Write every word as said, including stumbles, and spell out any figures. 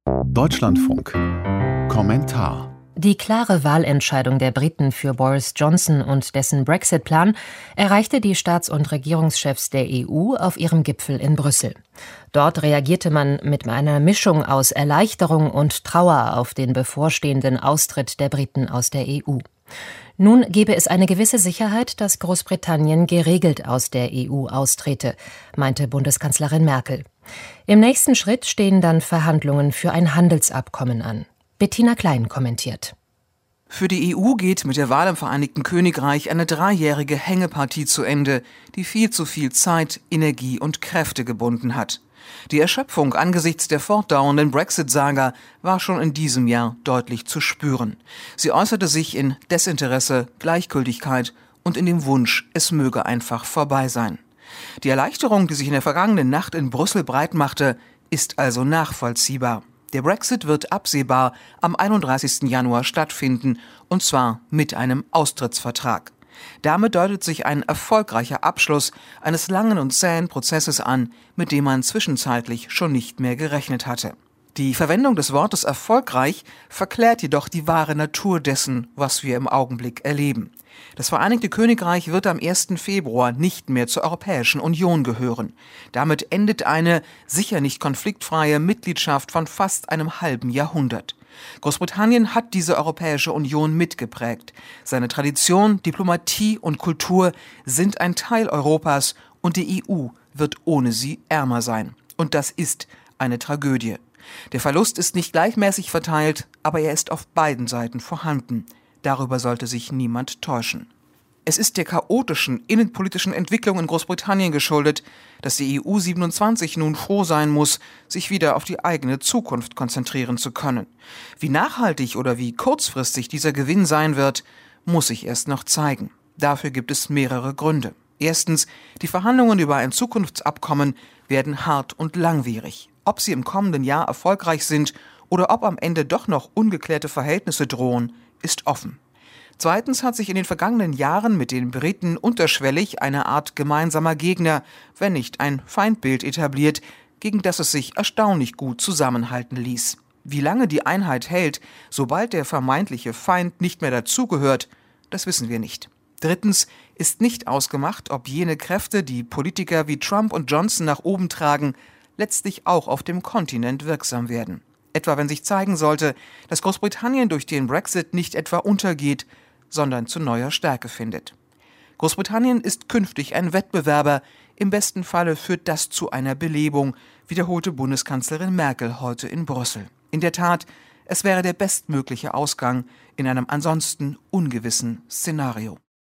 Deutschlandfunk. Kommentar. Die klare Wahlentscheidung der Briten für Boris Johnson und dessen Brexit-Plan erreichte die Staats- und Regierungschefs der E U auf ihrem Gipfel in Brüssel. Dort reagierte man mit einer Mischung aus Erleichterung und Trauer auf den bevorstehenden Austritt der Briten aus der E U. Nun gebe es eine gewisse Sicherheit, dass Großbritannien geregelt aus der E U austrete, meinte Bundeskanzlerin Merkel. Im nächsten Schritt stehen dann Verhandlungen für ein Handelsabkommen an. Bettina Klein kommentiert. Für die E U geht mit der Wahl im Vereinigten Königreich eine dreijährige Hängepartie zu Ende, die viel zu viel Zeit, Energie und Kräfte gebunden hat. Die Erschöpfung angesichts der fortdauernden Brexit-Saga war schon in diesem Jahr deutlich zu spüren. Sie äußerte sich in Desinteresse, Gleichgültigkeit und in dem Wunsch, es möge einfach vorbei sein. Die Erleichterung, die sich in der vergangenen Nacht in Brüssel breitmachte, ist also nachvollziehbar. Der Brexit wird absehbar am einunddreißigsten Januar stattfinden, und zwar mit einem Austrittsvertrag. Damit deutet sich ein erfolgreicher Abschluss eines langen und zähen Prozesses an, mit dem man zwischenzeitlich schon nicht mehr gerechnet hatte. Die Verwendung des Wortes erfolgreich verklärt jedoch die wahre Natur dessen, was wir im Augenblick erleben. Das Vereinigte Königreich wird am ersten Februar nicht mehr zur Europäischen Union gehören. Damit endet eine sicher nicht konfliktfreie Mitgliedschaft von fast einem halben Jahrhundert. Großbritannien hat diese Europäische Union mitgeprägt. Seine Tradition, Diplomatie und Kultur sind ein Teil Europas und die E U wird ohne sie ärmer sein. Und das ist eine Tragödie. Der Verlust ist nicht gleichmäßig verteilt, aber er ist auf beiden Seiten vorhanden. Darüber sollte sich niemand täuschen. Es ist der chaotischen innenpolitischen Entwicklung in Großbritannien geschuldet, dass die E U siebenundzwanzig nun froh sein muss, sich wieder auf die eigene Zukunft konzentrieren zu können. Wie nachhaltig oder wie kurzfristig dieser Gewinn sein wird, muss sich erst noch zeigen. Dafür gibt es mehrere Gründe. Erstens, die Verhandlungen über ein Zukunftsabkommen werden hart und langwierig. Ob sie im kommenden Jahr erfolgreich sind oder ob am Ende doch noch ungeklärte Verhältnisse drohen, ist offen. Zweitens hat sich in den vergangenen Jahren mit den Briten unterschwellig eine Art gemeinsamer Gegner, wenn nicht ein Feindbild etabliert, gegen das es sich erstaunlich gut zusammenhalten ließ. Wie lange die Einheit hält, sobald der vermeintliche Feind nicht mehr dazugehört, das wissen wir nicht. Drittens ist nicht ausgemacht, ob jene Kräfte, die Politiker wie Trump und Johnson nach oben tragen, letztlich auch auf dem Kontinent wirksam werden. Etwa wenn sich zeigen sollte, dass Großbritannien durch den Brexit nicht etwa untergeht, sondern zu neuer Stärke findet. Großbritannien ist künftig ein Wettbewerber. Im besten Falle führt das zu einer Belebung, wiederholte Bundeskanzlerin Merkel heute in Brüssel. In der Tat, es wäre der bestmögliche Ausgang in einem ansonsten ungewissen Szenario.